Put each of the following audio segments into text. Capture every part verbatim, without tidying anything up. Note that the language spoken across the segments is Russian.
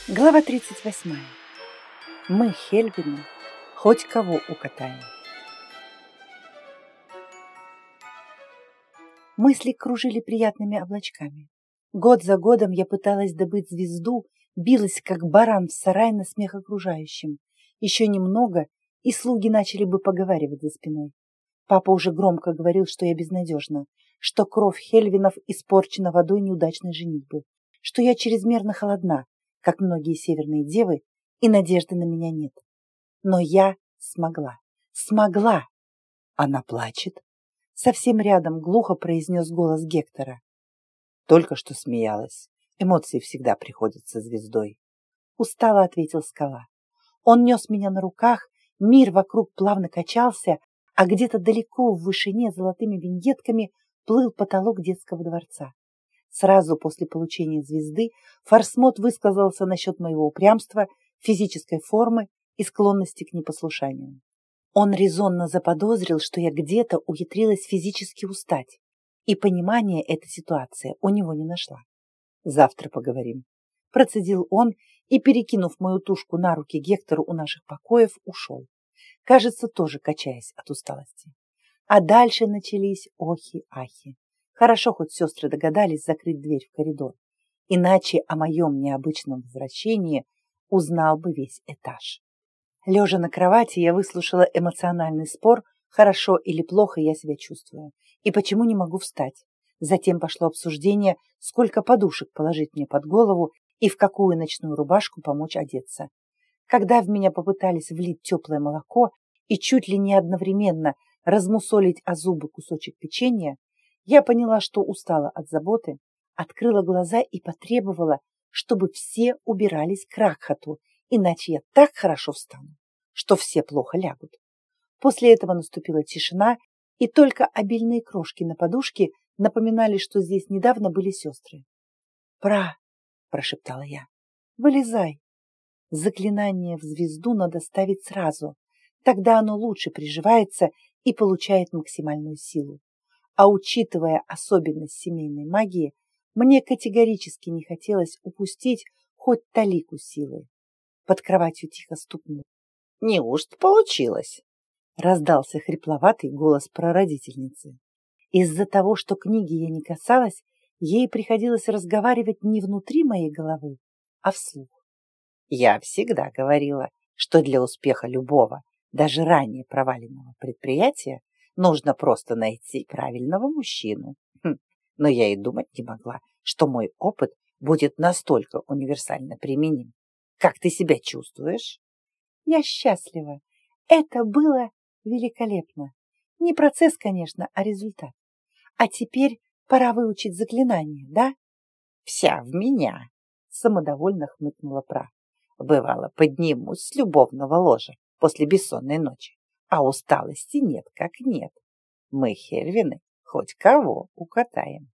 Глава тридцать восьмая. Мы, Хельвины, хоть кого укатаем. Мысли кружили приятными облачками. Год за годом я пыталась добыть звезду, билась, как баран в сарай на смех окружающим. Еще немного, и слуги начали бы поговаривать за спиной. Папа уже громко говорил, что я безнадежна, что кровь Хельвинов испорчена водой неудачной женитьбы, что я чрезмерно холодна, как многие северные девы, и надежды на меня нет. Но я смогла, смогла. Она плачет. Совсем рядом глухо произнес голос Гектора. Только что смеялась. Эмоции всегда приходят со звездой. Устало ответил скала. Он нес меня на руках, мир вокруг плавно качался, а где-то далеко в вышине золотыми виньетками плыл потолок детского дворца. Сразу после получения звезды Фарсмот высказался насчет моего упрямства, физической формы и склонности к непослушанию. Он резонно заподозрил, что я где-то ухитрилась физически устать, и понимания эта ситуация у него не нашла. «Завтра поговорим», – процедил он и, перекинув мою тушку на руки Гектору у наших покоев, ушел, кажется, тоже качаясь от усталости. А дальше начались охи-ахи. Хорошо, хоть сестры догадались закрыть дверь в коридор, иначе о моем необычном возвращении узнал бы весь этаж. Лежа на кровати, я выслушала эмоциональный спор, хорошо или плохо я себя чувствую, и почему не могу встать. Затем пошло обсуждение, сколько подушек положить мне под голову и в какую ночную рубашку помочь одеться. Когда в меня попытались влить теплое молоко и чуть ли не одновременно размусолить о зубы кусочек печенья, я поняла, что устала от заботы, открыла глаза и потребовала, чтобы все убирались к Ракхату, иначе я так хорошо встану, что все плохо лягут. После этого наступила тишина, и только обильные крошки на подушке напоминали, что здесь недавно были сестры. «Пра!» – прошептала я. «Вылезай!» Заклинание в звезду надо ставить сразу, тогда оно лучше приживается и получает максимальную силу. А учитывая особенность семейной магии, мне категорически не хотелось упустить хоть талику силы. Под кроватью тихо стукнуло. «Неужто получилось?» — раздался хрипловатый голос прародительницы. Из-за того, что книги я не касалась, ей приходилось разговаривать не внутри моей головы, а вслух. «Я всегда говорила, что для успеха любого, даже ранее проваленного предприятия, нужно просто найти правильного мужчину. Хм. Но я и думать не могла, что мой опыт будет настолько универсально применим. Как ты себя чувствуешь?» Я счастлива. Это было великолепно. Не процесс, конечно, а результат. А теперь пора выучить заклинание, да? Вся в меня, самодовольно хмыкнула Пра. Бывало, поднимусь с любовного ложа после бессонной ночи, а усталости нет как нет. Мы, Хельвины, хоть кого укатаем.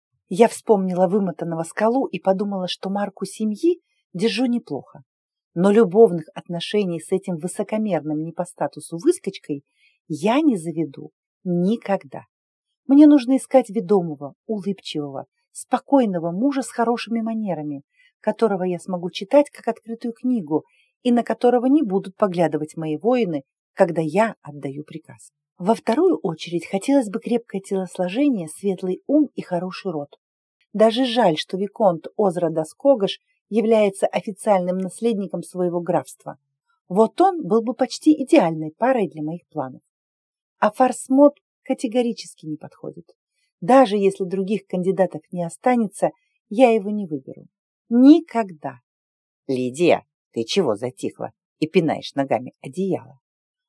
Я вспомнила вымотанного скалу и подумала, что марку семьи держу неплохо. Но любовных отношений с этим высокомерным не по статусу выскочкой я не заведу никогда. Мне нужно искать ведомого, улыбчивого, спокойного мужа с хорошими манерами, которого я смогу читать как открытую книгу и на которого не будут поглядывать мои воины, когда я отдаю приказ. Во вторую очередь хотелось бы крепкое телосложение, светлый ум и хороший род. Даже жаль, что виконт Озра-Даскогаш является официальным наследником своего графства. Вот он был бы почти идеальной парой для моих планов. А Фарсмот категорически не подходит. Даже если других кандидатов не останется, я его не выберу. Никогда. Лидия, ты чего затихла и пинаешь ногами одеяло?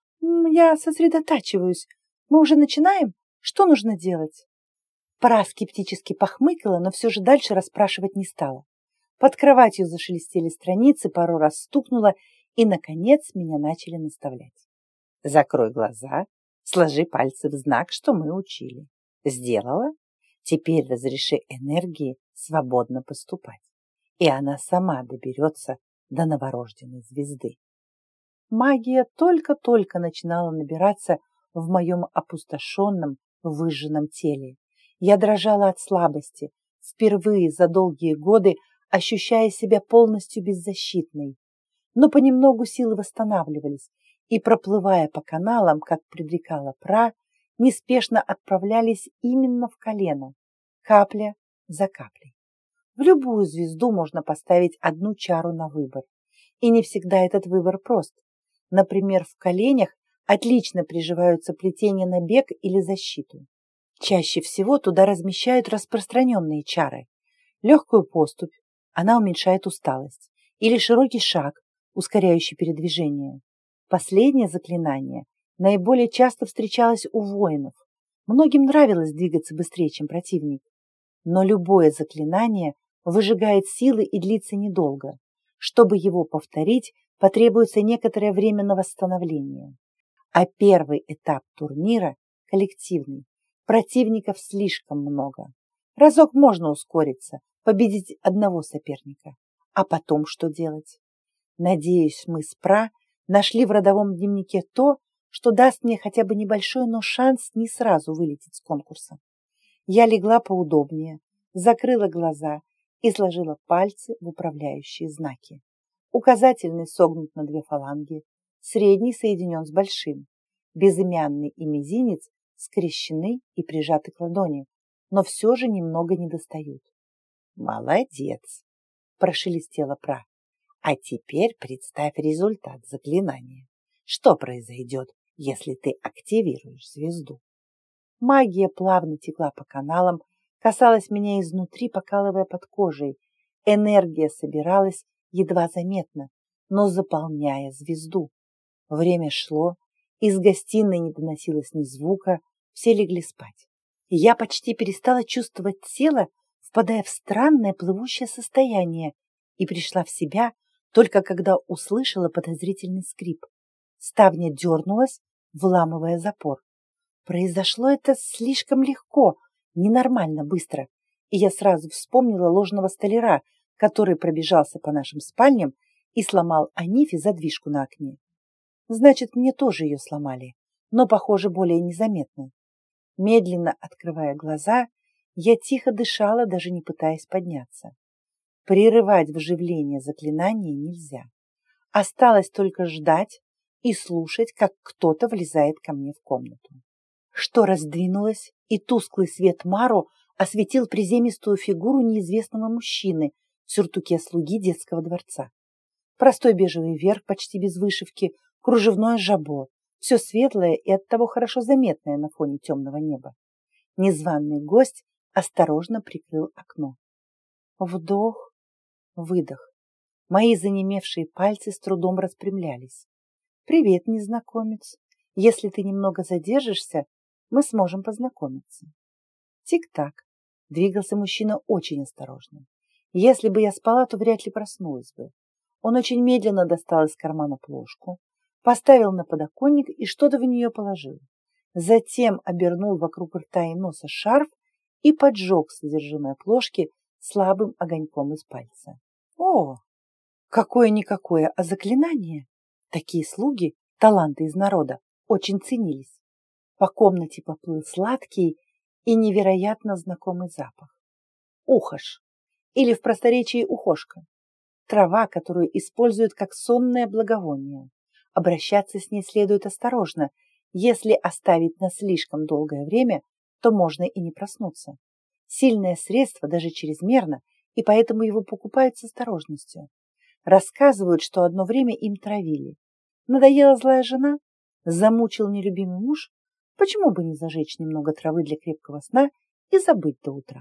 Я сосредотачиваюсь. Мы уже начинаем? Что нужно делать? Пра скептически похмыкала, но все же дальше расспрашивать не стала. Под кроватью зашелестели страницы, пару раз стукнула, и, наконец, меня начали наставлять. Закрой глаза, сложи пальцы в знак, что мы учили. Сделала? Теперь разреши энергии свободно поступать, и она сама доберется до новорожденной звезды. Магия только-только начинала набираться в моем опустошенном, выжженном теле. Я дрожала от слабости. Впервые за долгие годы ощущая себя полностью беззащитной. Но понемногу силы восстанавливались, и, проплывая по каналам, как предрекала Пра, неспешно отправлялись именно в колено, капля за каплей. В любую звезду можно поставить одну чару на выбор, и не всегда этот выбор прост. Например, в коленях отлично приживаются плетения на бег или защиту. Чаще всего туда размещают распространенные чары. Легкую поступь, она уменьшает усталость, или широкий шаг, ускоряющий передвижение. Последнее заклинание наиболее часто встречалось у воинов. Многим нравилось двигаться быстрее, чем противник. Но любое заклинание выжигает силы и длится недолго. Чтобы его повторить, потребуется некоторое время на восстановление. А первый этап турнира – коллективный. Противников слишком много. Разок можно ускориться, победить одного соперника. А потом что делать? Надеюсь, мы с Пра нашли в родовом дневнике то, что даст мне хотя бы небольшой, но шанс не сразу вылететь с конкурса. Я легла поудобнее, закрыла глаза и сложила пальцы в управляющие знаки. Указательный согнут на две фаланги, средний соединен с большим, безымянный и мизинец скрещены и прижаты к ладони, но все же немного недостают. «Молодец!» – прошелестела Пра. «А теперь представь результат заклинания. Что произойдет, если ты активируешь звезду?» Магия плавно текла по каналам, касалась меня изнутри, покалывая под кожей. Энергия собиралась едва заметно, но заполняя звезду. Время шло, из гостиной не доносилось ни звука, все легли спать. Я почти перестала чувствовать тело, впадая в странное плывущее состояние, и пришла в себя только когда услышала подозрительный скрип. Ставня дернулась, вламывая запор. Произошло это слишком легко, ненормально быстро, и я сразу вспомнила ложного столяра, который пробежался по нашим спальням и сломал Анифе задвижку на окне. Значит, мне тоже ее сломали, но, похоже, более незаметно. Медленно открывая глаза, я тихо дышала, даже не пытаясь подняться. Прерывать вживление заклинания нельзя. Осталось только ждать и слушать, как кто-то влезает ко мне в комнату. Штора раздвинулась, и тусклый свет Мару осветил приземистую фигуру неизвестного мужчины в сюртуке слуги детского дворца. Простой бежевый верх, почти без вышивки, кружевное жабо, все светлое и оттого хорошо заметное на фоне темного неба. Незваный гость осторожно прикрыл окно. Вдох, выдох. Мои занемевшие пальцы с трудом распрямлялись. «Привет, незнакомец. Если ты немного задержишься, мы сможем познакомиться». Тик-так. Двигался мужчина очень осторожно. Если бы я спала, то вряд ли проснулась бы. Он очень медленно достал из кармана плошку, поставил на подоконник и что-то в нее положил. Затем обернул вокруг рта и носа шарф и поджег содержимое плошки слабым огоньком из пальца. О, какое-никакое, а заклинание! Такие слуги, таланты из народа, очень ценились. По комнате поплыл сладкий и невероятно знакомый запах. Ухош, или в просторечии ухошка. Трава, которую используют как сонное благовоние. Обращаться с ней следует осторожно. Если оставить на слишком долгое время, то можно и не проснуться. Сильное средство, даже чрезмерно, и поэтому его покупают с осторожностью. Рассказывают, что одно время им травили. Надоела злая жена? Замучил нелюбимый муж? Почему бы не зажечь немного травы для крепкого сна и забыть до утра?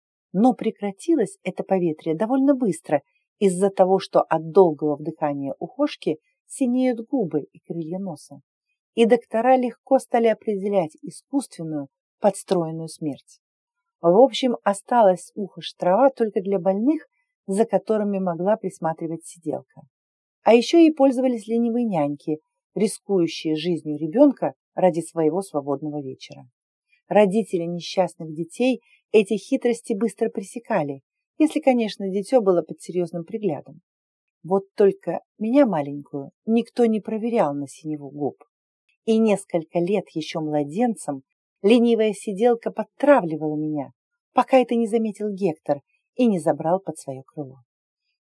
Но прекратилось это поветрие довольно быстро из-за того, что от долгого вдыхания ухошки синеют губы и крылья носа. И доктора легко стали определять искусственную, подстроенную смерть. В общем, осталась ухош трава только для больных, за которыми могла присматривать сиделка. А еще и пользовались ленивые няньки, рискующие жизнью ребенка ради своего свободного вечера. Родители несчастных детей эти хитрости быстро пресекали, если, конечно, дитё было под серьезным приглядом. Вот только меня маленькую никто не проверял на синеву губ. И несколько лет еще младенцем ленивая сиделка подтравливала меня, пока это не заметил Гектор и не забрал под свое крыло.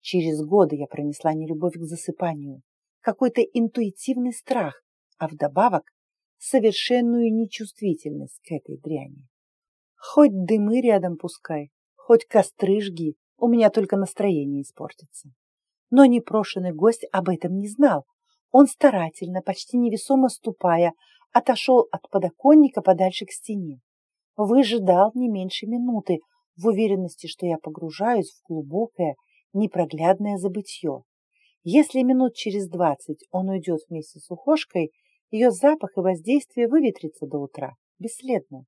Через годы я пронесла не любовь к засыпанию, какой-то интуитивный страх, а вдобавок совершенную нечувствительность к этой дряни. Хоть дымы рядом пускай, хоть костры жги, у меня только настроение испортится. Но непрошенный гость об этом не знал. Он старательно, почти невесомо ступая, отошел от подоконника подальше к стене. Выжидал не меньше минуты, в уверенности, что я погружаюсь в глубокое, непроглядное забытье. Если минут через двадцать он уйдет вместе с ухожкой, ее запах и воздействие выветрится до утра, бесследно.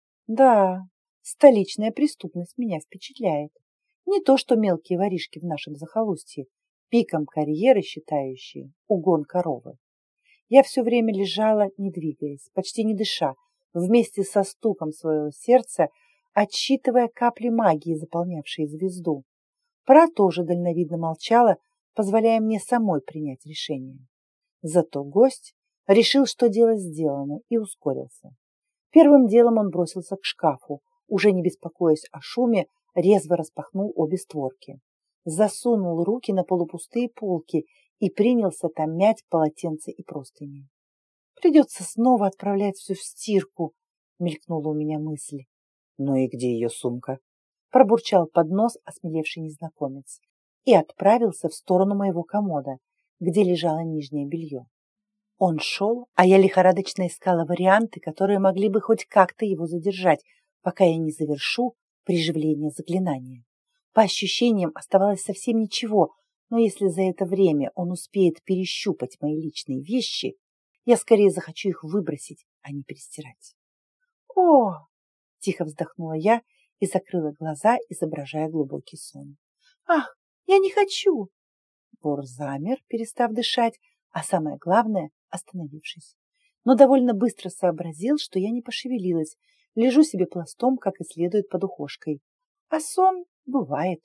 Да, столичная преступность меня впечатляет. Не то, что мелкие воришки в нашем захолустье, пиком карьеры считающие угон коровы. Я все время лежала, не двигаясь, почти не дыша, вместе со стуком своего сердца, отсчитывая капли магии, заполнявшие звезду. Пра тоже дальновидно молчала, позволяя мне самой принять решение. Зато гость решил, что дело сделано, и ускорился. Первым делом он бросился к шкафу, уже не беспокоясь о шуме, резво распахнул обе створки. Засунул руки на полупустые полки и принялся там мять полотенце и простыни. «Придется снова отправлять все в стирку», — мелькнула у меня мысль. «Ну и где ее сумка?» — пробурчал под нос осмелевший незнакомец и отправился в сторону моего комода, где лежало нижнее белье. Он шел, а я лихорадочно искала варианты, которые могли бы хоть как-то его задержать, пока я не завершу приживление заклинания. По ощущениям оставалось совсем ничего, но если за это время он успеет перещупать мои личные вещи, я скорее захочу их выбросить, а не перестирать. «О!» — тихо вздохнула я и закрыла глаза, изображая глубокий сон. «Ах, я не хочу!» Вор замер, перестав дышать, а самое главное — остановившись. Но довольно быстро сообразил, что я не пошевелилась, лежу себе пластом, как и следует под ухожкой. А сон бывает.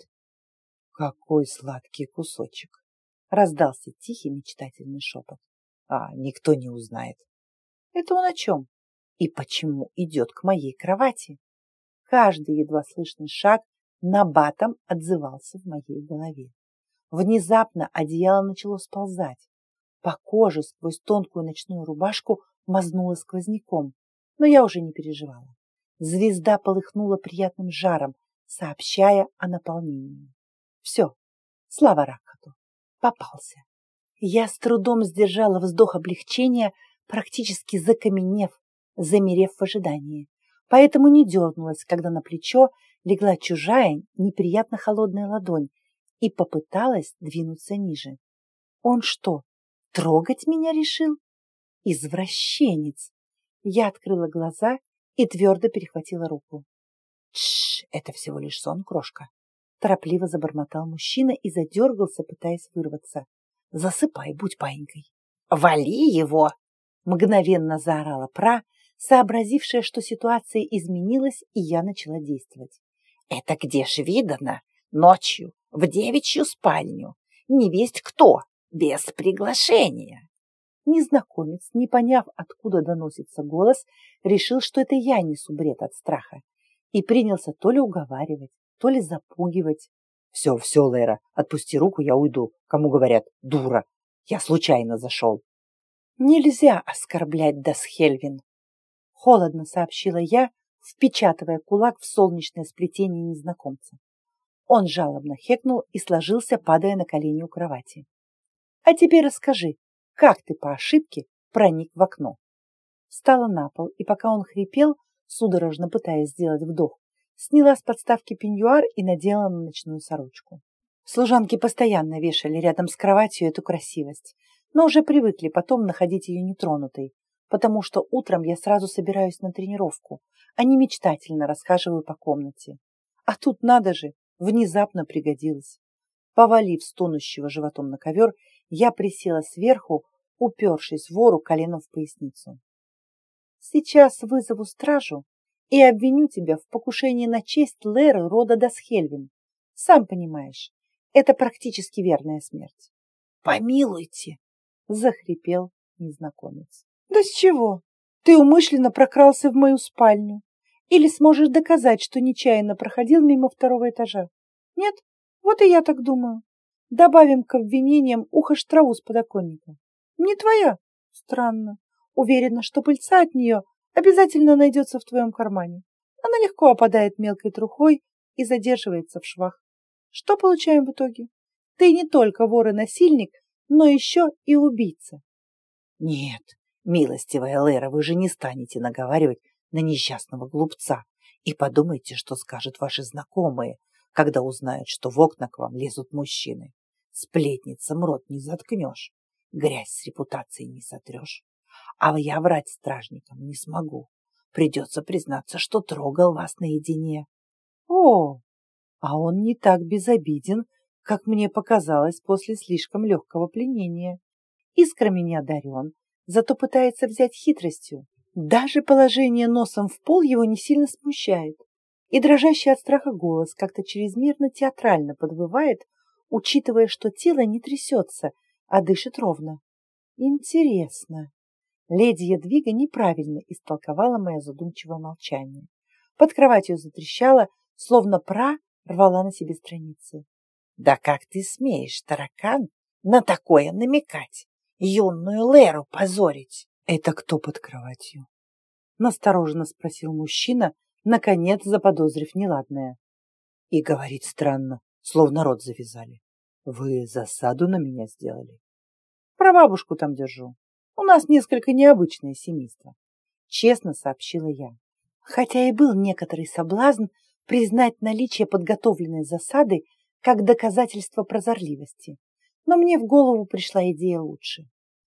«Какой сладкий кусочек!» — раздался тихий мечтательный шепот. «А, никто не узнает». «Это он о чем? И почему идет к моей кровати?» Каждый едва слышный шаг набатом отзывался в моей голове. Внезапно одеяло начало сползать. По коже сквозь тонкую ночную рубашку мазнуло сквозняком, но я уже не переживала. Звезда полыхнула приятным жаром, сообщая о наполнении. Все, слава Ракхату, попался. Я с трудом сдержала вздох облегчения, практически закаменев, замерев в ожидании, поэтому не дернулась, когда на плечо легла чужая, неприятно холодная ладонь и попыталась двинуться ниже. Он что, трогать меня решил? Извращенец! Я открыла глаза и твердо перехватила руку. «Тш, это всего лишь сон, крошка!» Торопливо забормотал мужчина и задергался, пытаясь вырваться. «Засыпай, будь паинькой!» «Вали его!» Мгновенно заорала Пра, сообразившая, что ситуация изменилась, и я начала действовать. «Это где ж видано? Ночью, в девичью спальню. Невесть кто, без приглашения!» Незнакомец, не поняв, откуда доносится голос, решил, что это я несу бред от страха, и принялся то ли уговаривать, то ли запугивать. «Все, все, Лера, отпусти руку, я уйду. Кому говорят, дура. Я случайно зашел». «Нельзя оскорблять Дасхельвин», — холодно сообщила я, впечатывая кулак в солнечное сплетение незнакомца. Он жалобно хекнул и сложился, падая на колени у кровати. «А теперь расскажи, как ты по ошибке проник в окно?» Встала на пол, и пока он хрипел, судорожно пытаясь сделать вдох, сняла с подставки пеньюар и надела на ночную сорочку. Служанки постоянно вешали рядом с кроватью эту красивость, но уже привыкли потом находить ее нетронутой, потому что утром я сразу собираюсь на тренировку, а не мечтательно расхаживаю по комнате. А тут, надо же, внезапно пригодилось. Повалив стонущего животом на ковер, я присела сверху, упершись вору коленом в поясницу. «Сейчас вызову стражу и обвиню тебя в покушении на честь Леры рода Дасхельвин. Сам понимаешь, это практически верная смерть». «Помилуйте!» — захрипел незнакомец. «Да с чего? Ты умышленно прокрался в мою спальню. Или сможешь доказать, что нечаянно проходил мимо второго этажа? Нет? Вот и я так думаю. Добавим к обвинениям ухо-штраву с подоконника. Не твоя? Странно. Уверена, что пыльца от нее обязательно найдется в твоем кармане. Она легко опадает мелкой трухой и задерживается в швах. Что получаем в итоге? Ты не только вор и насильник, но еще и убийца. Нет, милостивая Лера, вы же не станете наговаривать на несчастного глупца. И подумайте, что скажут ваши знакомые, когда узнают, что в окна к вам лезут мужчины. Сплетницам рот не заткнешь, грязь с репутацией не сотрешь. А я врать стражникам не смогу. Придется признаться, что трогал вас наедине. О, а он не так безобиден, как мне показалось после слишком легкого пленения. Искрами не одарен, зато пытается взять хитростью. Даже положение носом в пол его не сильно смущает. И дрожащий от страха голос как-то чрезмерно театрально подвывает, учитывая, что тело не трясется, а дышит ровно. Интересно. Леди Ядвига неправильно истолковала мое задумчивое молчание. Под кроватью затрещала, словно пра рвала на себе страницы. Да как ты смеешь, таракан, на такое намекать? Юную Леру позорить. Это кто под кроватью? Настороженно спросил мужчина, наконец заподозрив неладное. И говорит странно, словно рот завязали. Вы засаду на меня сделали? Прабабушку там держу. У нас несколько необычное семейство. Честно сообщила я. Хотя и был некоторый соблазн признать наличие подготовленной засады как доказательство прозорливости. Но мне в голову пришла идея лучше.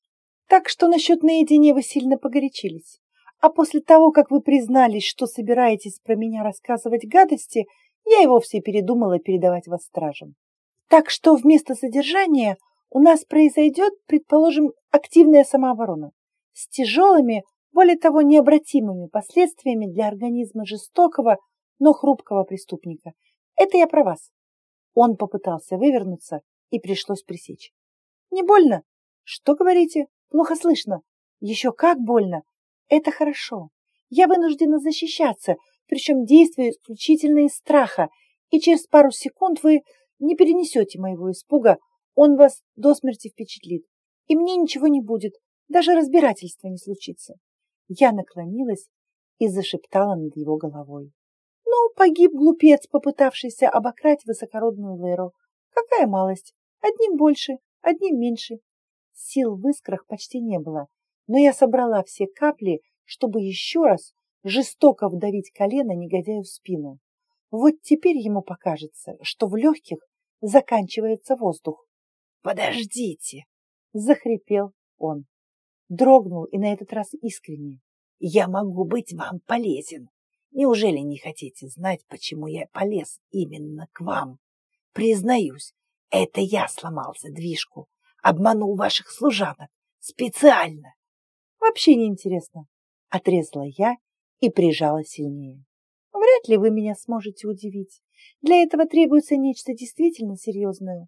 Так что насчет наедине вы сильно погорячились. А после того, как вы признались, что собираетесь про меня рассказывать гадости, я и вовсе передумала передавать вас стражам. Так что вместо содержания у нас произойдет, предположим, активная самооборона с тяжелыми, более того, необратимыми последствиями для организма жестокого, но хрупкого преступника. Это я про вас. Он попытался вывернуться, и пришлось пресечь. Не больно? Что говорите? Плохо слышно. Еще как больно. Это хорошо. Я вынуждена защищаться, причем действую исключительно из страха, и через пару секунд вы не перенесете моего испуга, он вас до смерти впечатлит, и мне ничего не будет, даже разбирательства не случится. Я наклонилась и зашептала над его головой. Ну, погиб глупец, попытавшийся обокрасть высокородную Леру. Какая малость, одним больше, одним меньше. Сил в искрах почти не было, но я собрала все капли, чтобы еще раз жестоко вдавить колено негодяю в спину. Вот теперь ему покажется, что в легких заканчивается воздух. «Подождите!» — захрипел он. Дрогнул и на этот раз искренне. «Я могу быть вам полезен. Неужели не хотите знать, почему я полез именно к вам? Признаюсь, это я сломал задвижку, обманул ваших служанок специально». «Вообще неинтересно», — отрезала я и прижала сильнее. «Вряд ли вы меня сможете удивить. Для этого требуется нечто действительно серьезное.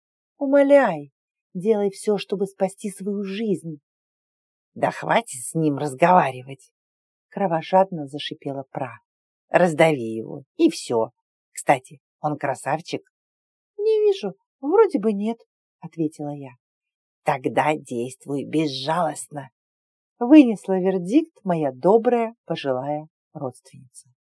Умоляй, делай все, чтобы спасти свою жизнь». «Да хватит с ним разговаривать!» — кровожадно зашипела Пра. «Раздави его, и все. Кстати, он красавчик». «Не вижу, вроде бы нет», — ответила я. «Тогда действуй безжалостно», — вынесла вердикт моя добрая пожилая родственница.